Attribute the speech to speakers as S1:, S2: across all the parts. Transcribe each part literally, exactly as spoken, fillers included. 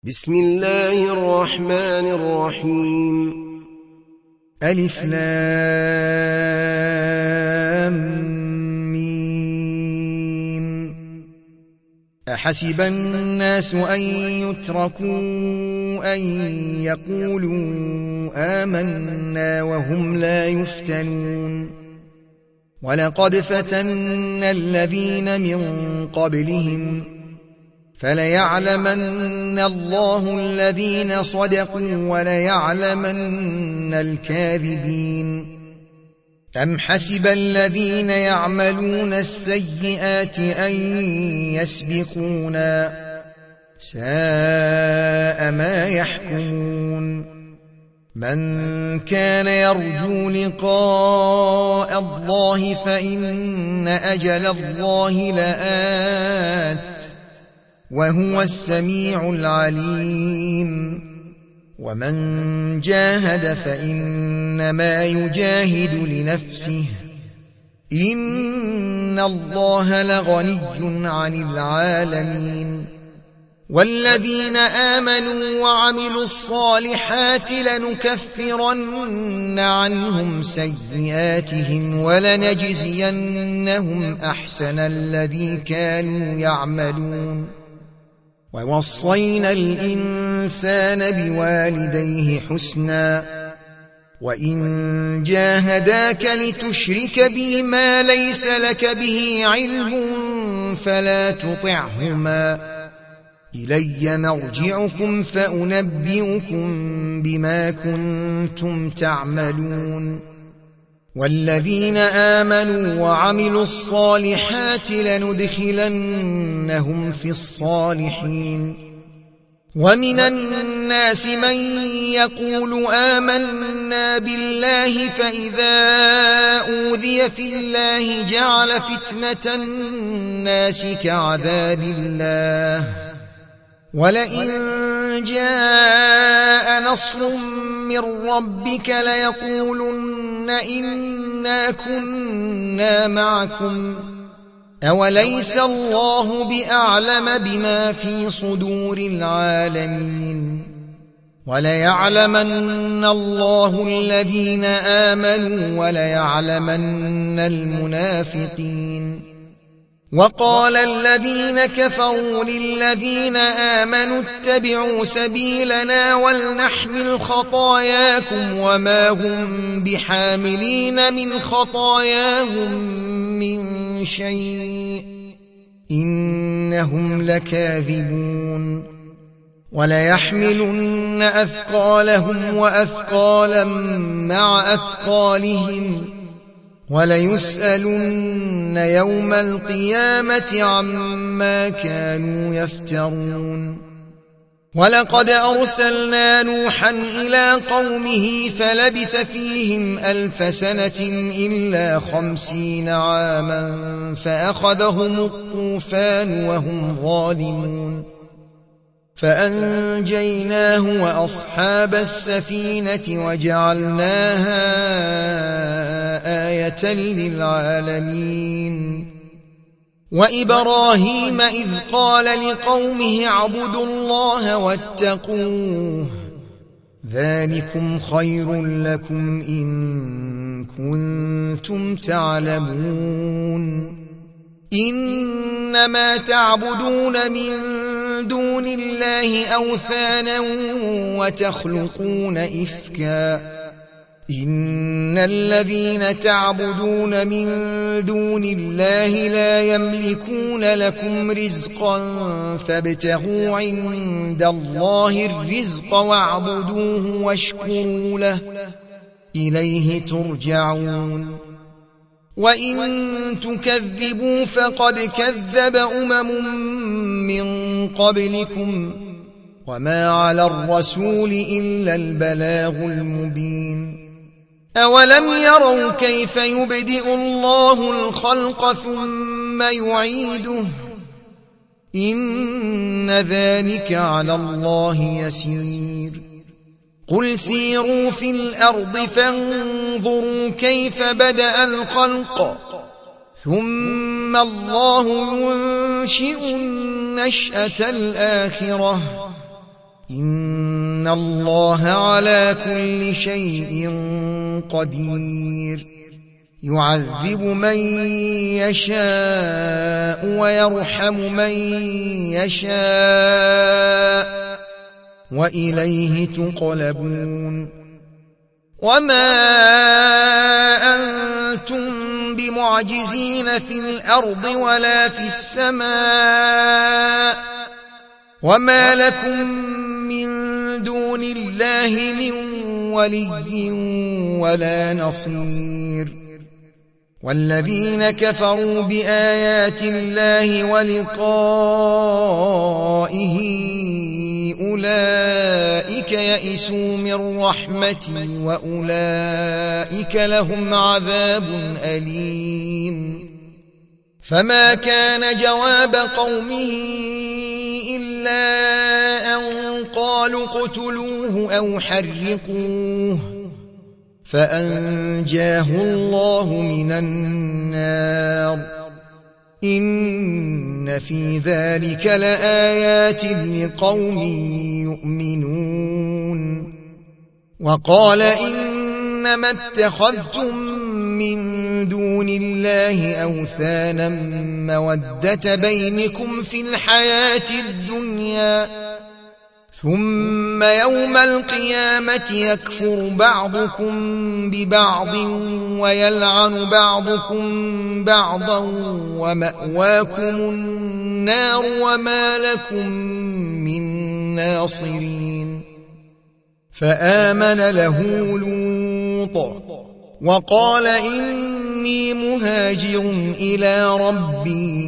S1: بسم الله الرحمن الرحيم.
S2: ألف لام ميم. أحسب الناس أن يتركوا أن يقولوا آمنا وهم لا يفتنون. ولقد فتنا الذين من قبلهم فليعلمن الله الذين صدقوا وليعلمن الكاذبين. أم حسب الذين يعملون السيئات أن يسبقونا ساء ما يحكمون. من كان يرجو لقاء الله فإن أجل الله لآت وهو السميع العليم. ومن جاهد فإنما يجاهد لنفسه إن الله لغني عن العالمين. والذين آمنوا وعملوا الصالحات لنكفرن عنهم سيئاتهم ولنجزينهم أحسن الذي كانوا يعملون. ووصينا الإنسان بوالديه حسنا وإن جاهداك لتشرك بي ما ليس لك به علم فلا تطعهما إلي مرجعكم فأنبئكم بما كنتم تعملون. والذين آمنوا وعملوا الصالحات لندخلنهم في الصالحين. ومن الناس من يقول آمنا بالله فإذا أوذي في الله جعل فتنة الناس كعذاب الله ولئن جاء نصر من ربك ليقولن إنا كنا معكم أوليس الله بأعلم بما في صدور العالمين. وليعلمن الله الذين آمنوا وليعلمن المنافقين. وقال الذين كفروا للذين آمنوا اتبعوا سبيلنا ولنحمل خطاياكم وما هم بحاملين من خطاياهم من شيء إنهم لكاذبون. وليحملن أثقالهم وأثقالا مع أثقالهم وليسألن يوم القيامة عما كانوا يفترون. ولقد أرسلنا نوحا إلى قومه فلبث فيهم ألف سنة إلا خمسين عاما فأخذهم الطوفان وهم ظالمون فأنجيناه وأصحاب السفينة وجعلناها آية للعالمين. وإبراهيم إذ قال لقومه اعبدوا الله واتقوه ذلكم خير لكم إن كنتم تعلمون. إنما تعبدون من دون الله أوثانا وتخلقون إفكا إن الذين تعبدون من دون الله لا يملكون لكم رزقا فابتغوا عند الله الرزق واعبدوه واشكروا له إليه ترجعون. وإن تكذبوا فقد كذب أمم من قبلكم وما على الرسول إلا البلاغ المبين. أولم يروا كيف يبدئ الله الخلق ثم يعيده إن ذلك على الله يسير. قل سيروا في الأرض فانظروا كيف بدأ الخلق ثم الله ينشئ النشأة الآخرة إن الله على كل شيء قدير يعذب من يشاء ويرحم من يشاء وإليه تقلبون وما أنتم بمعجزين في الأرض ولا في السماء وما لكم من دون الله من ولي ولا نصير والذين كفروا بآيات الله ولقائه أولئك يئسوا من رحمتي وأولئك لهم عذاب أليم فما كان جواب قومه إلا أن قالوا اقتلوه أو حرقوه فأنجاه الله من النار إن في ذلك لآيات لقوم يؤمنون وقال إنما اتخذتم من دون الله أوثانا مودة بينكم في الحياة الدنيا ثم يوم القيامة يكفر بعضكم ببعض ويلعن بعضكم بعضا ومأواكم النار وما لكم من ناصرين فآمن له لوط وقال إني مهاجر إلى ربي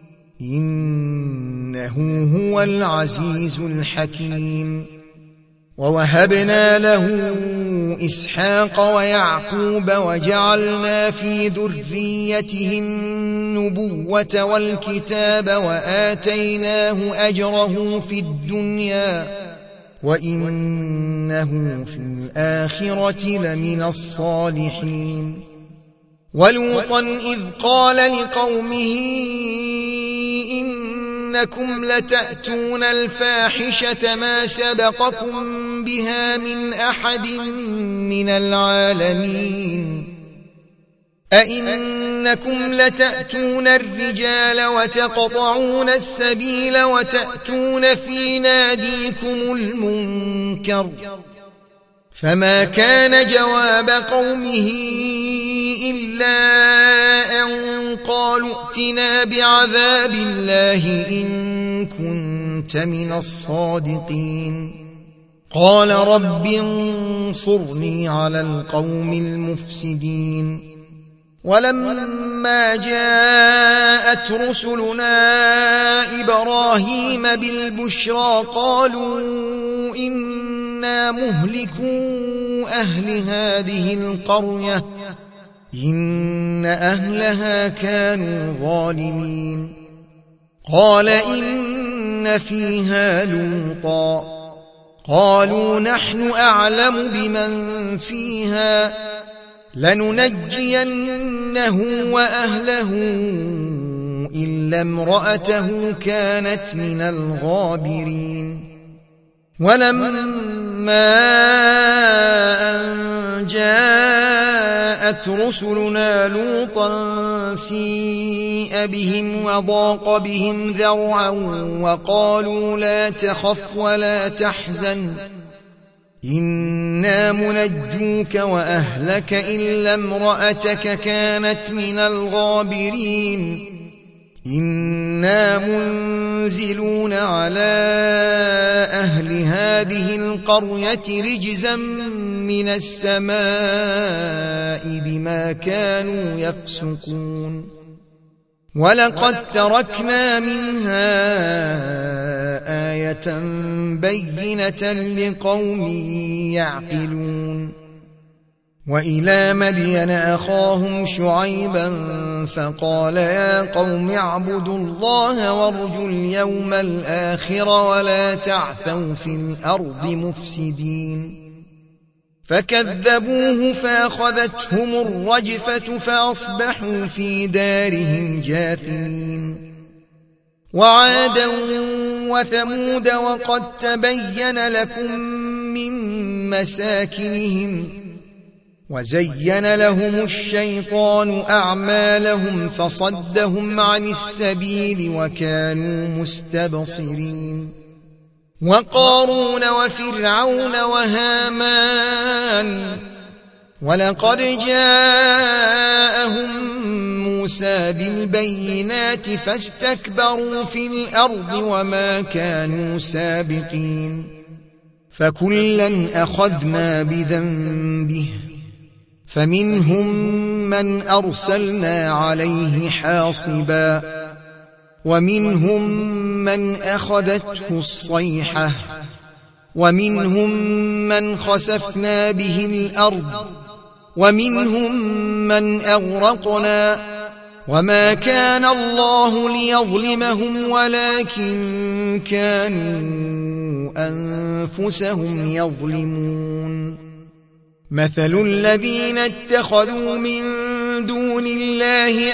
S2: إنه هو العزيز الحكيم ووهبنا له إسحاق ويعقوب وجعلنا في ذريته النبوة والكتاب وآتيناه أجره في الدنيا وإنه في الآخرة لمن الصالحين ولوطا إذ قال لقومه إنكم لتأتون الفاحشة ما سبقكم بها من أحد من العالمين أئنكم لتأتون الرجال وتقطعون السبيل وتأتون في ناديكم المنكر فما كان جواب قومه إلا أن قالوا ائتنا بعذاب الله إن كنت من الصادقين قال رب انصرني على القوم المفسدين ولما جاءت رسلنا إبراهيم بالبشرى قالوا إنا مهلكو أهل هذه القرية إن أهلها كانوا ظالمين قال إن فيها لوطا قالوا نحن أعلم بمن فيها لننجينه وأهله إلا امرأته كانت من الغابرين ولما أن جاءت رسلنا لوطا سيء بهم وضاق بهم ذرعا وقالوا لا تخف ولا تحزن إنا منجوك وأهلك إلا امرأتك كانت من الغابرين إنا منزلون على أهل هذه القرية رجزا من السماء بما كانوا يفسقون ولقد تركنا منها آية بينة لقوم يعقلون وإلى مدين أخاهم شعيبا فقال يا قوم اعبدوا الله وارجوا اليوم الآخر ولا تعثوا في الأرض مفسدين فكذبوه فأخذتهم الرجفة فأصبحوا في دارهم جاثمين وعادا وثمود وقد تبين لكم من مساكنهم وزين لهم الشيطان أعمالهم فصدهم عن السبيل وكانوا مستبصرين وقارون وفرعون وهامان ولقد جاءهم موسى بالبينات فاستكبروا في الأرض وما كانوا سابقين فكلا أخذنا بذنبه فمنهم من أرسلنا عليه حاصبا ومنهم من أخذته الصيحة ومنهم من خسفنا به الأرض ومنهم من أغرقنا وما كان الله ليظلمهم ولكن كانوا أنفسهم يظلمون مثل الذين اتخذوا من دون الله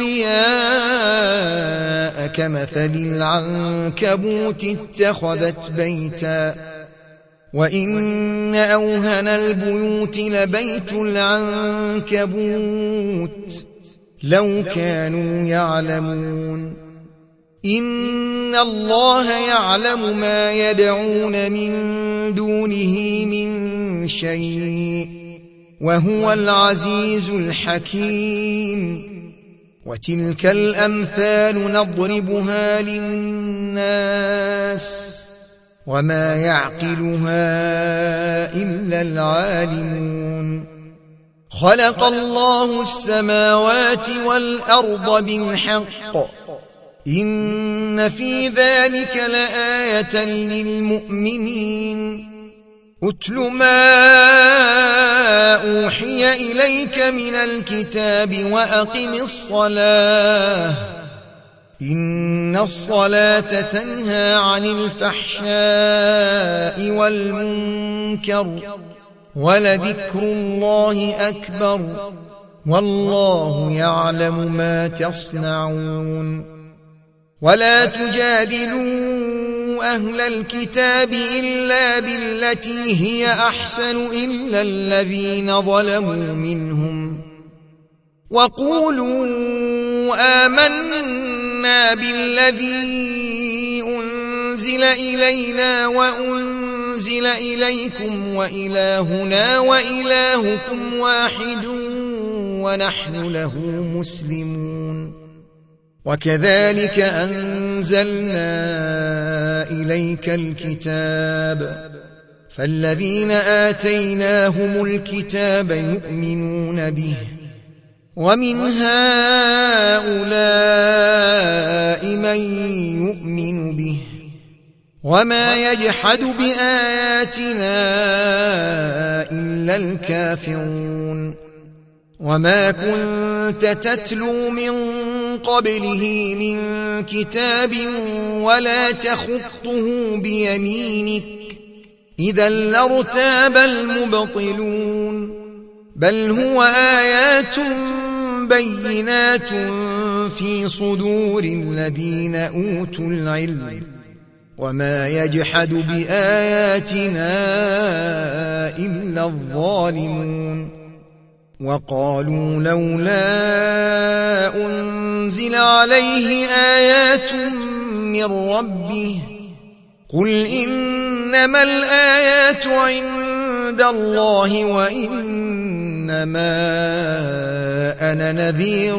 S2: أولياء كمثل العنكبوت اتخذت بيتا وإن أوهن البيوت لبيت العنكبوت لو كانوا يعلمون إن الله يعلم ما يدعون من دونه من شيء وهو العزيز الحكيم وتلك الأمثال نضربها للناس وما يعقلها إلا العالمون خلق الله السماوات والأرض بالحق إن في ذلك لآية للمؤمنين أتل ما أوحي إليك من الكتاب وأقم الصلاة إن الصلاة تنهى عن الفحشاء والمنكر ولذكر الله أكبر والله يعلم ما تصنعون ولا تجادلوا أهل الكتاب إلا بالتي هي أحسن إلا الذين ظلموا منهم وقولوا آمنا بالذي أنزل إلينا وأنزل إليكم وإلهنا وإلهكم واحد ونحن له مسلمون وكذلك أنزلنا إليك الكتاب فالذين آتيناهم الكتاب يؤمنون به ومن هؤلاء من يؤمن به وما يجحد بآياتنا إلا الكافرون وما كنت تتلو من قبله من كتاب ولا تخطه بيمينك إذا لارتاب المبطلون بل هو آيات بينات في صدور الذين أوتوا العلم وما يجحد بآياتنا إلا الظالمون وقالوا لولا أنزل عليه آيات من ربه قل إنما الآيات عند الله وإنما أنا نذير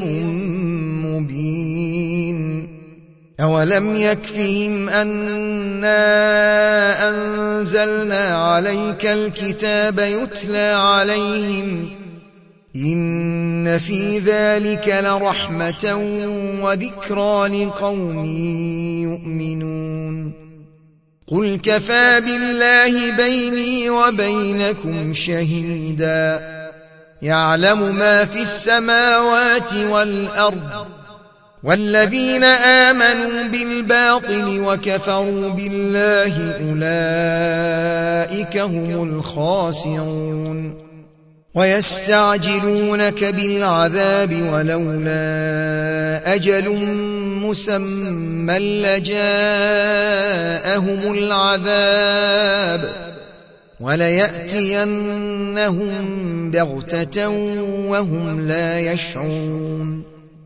S2: مبين أولم يكفهم أنا أنزلنا عليك الكتاب يتلى عليهم إن في ذلك لرحمة وذكرى لقوم يؤمنون قل كفى بالله بيني وبينكم شهيدا يعلم ما في السماوات والأرض والذين آمنوا بالباطل وكفروا بالله أولئك هم الخاسرون ويستعجلونك بالعذاب ولولا أجل مسمى لجاءهم العذاب وليأتينهم بغتة وهم لا يشعرون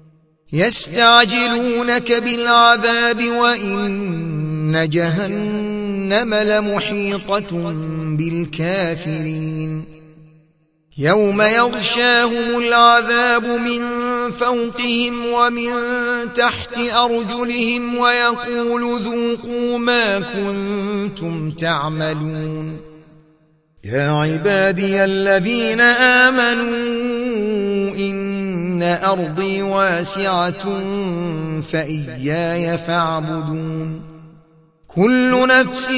S2: يستعجلونك بالعذاب وإن جهنم لمحيطة بالكافرين يوم يغشاهم العذاب من فوقهم ومن تحت أرجلهم ويقول ذوقوا ما كنتم تعملون يا عبادي الذين آمنوا إن أرضي واسعة فإياي فاعبدون كل نفس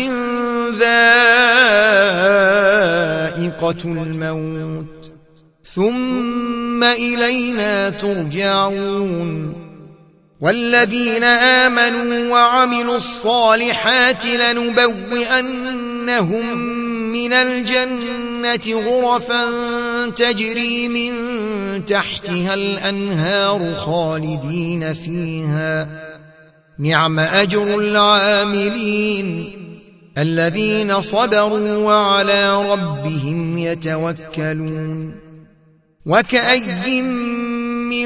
S2: ذائقة الموت ثم إلينا ترجعون والذين آمنوا وعملوا الصالحات لنبوئنهم من الجنة غرفا تجري من تحتها الأنهار خالدين فيها نعم أجر العاملين الذين صبروا وعلى ربهم يتوكلون وكأي من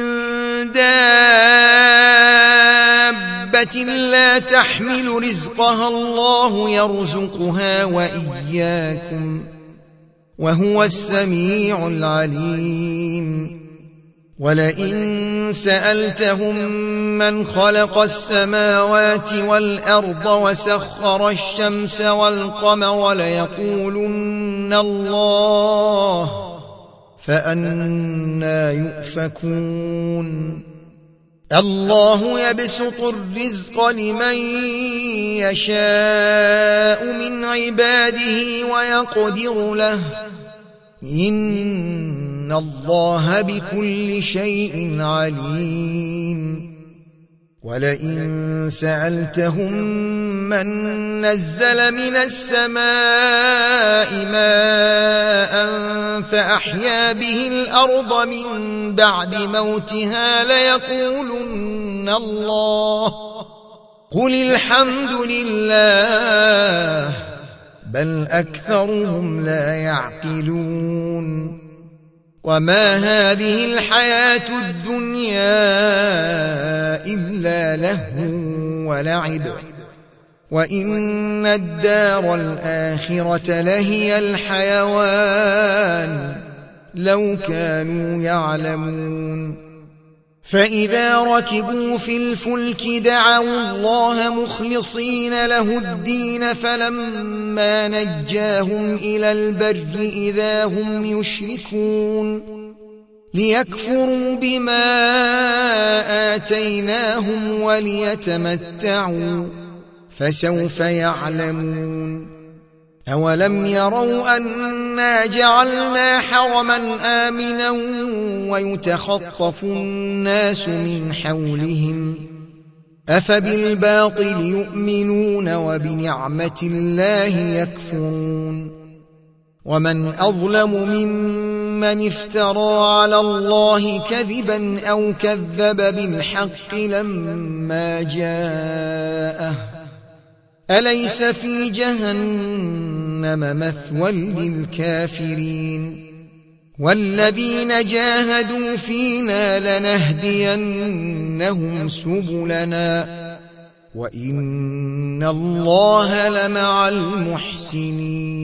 S2: دابة لا تحمل رزقها الله يرزقها وإياكم وهو السميع العليم ولئن سألتهم من خلق السماوات والأرض وسخر الشمس والقمر ليقولن الله فأنى يؤفكون الله يبسط الرزق لمن يشاء من عباده ويقدر له إن الله بكل شيء عليم ولئن سألتهم من نزل من السماء ماء فأحيا به الأرض من بعد موتها ليقولن الله قل الحمد لله بل أكثرهم لا يعقلون وما هذه الحياة الدنيا إلا لهو ولعب وإن الدار الآخرة لهي الحيوان لو كانوا يعلمون فإذا ركبوا في الفلك دعوا الله مخلصين له الدين فلما نجاهم إلى البر إذا هم يشركون ليكفروا بما آتيناهم وليتمتعوا فسوف يعلمون أولم يروا أنا جعلنا حرما آمنا ويتخطف الناس من حولهم أفبالباطل يؤمنون وبنعمة الله يكفرون ومن أظلم ممن افترى على الله كذبا أو كذب بالحق لما جاءه أليس في جهنم مثوى للكافرين والذين جاهدوا فينا لنهدينهم سبلنا وإن الله لمع المحسنين